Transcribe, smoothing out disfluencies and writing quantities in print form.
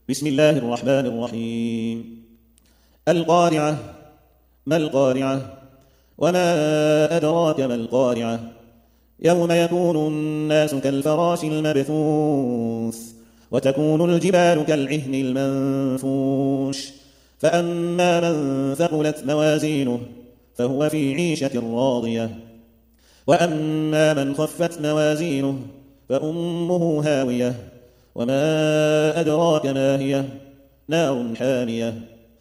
بسم الله الرحمن الرحيم. القارعة. ما القارعة؟ وما أدراك ما القارعة؟ يوم يكون الناس كالفراش المبثوث وتكون الجبال كالعهن المنفوش فأما من ثقلت موازينه فهو في عيشة راضية وأما من خفت موازينه فأمه هاوية وما أدراك ما هي نار حامية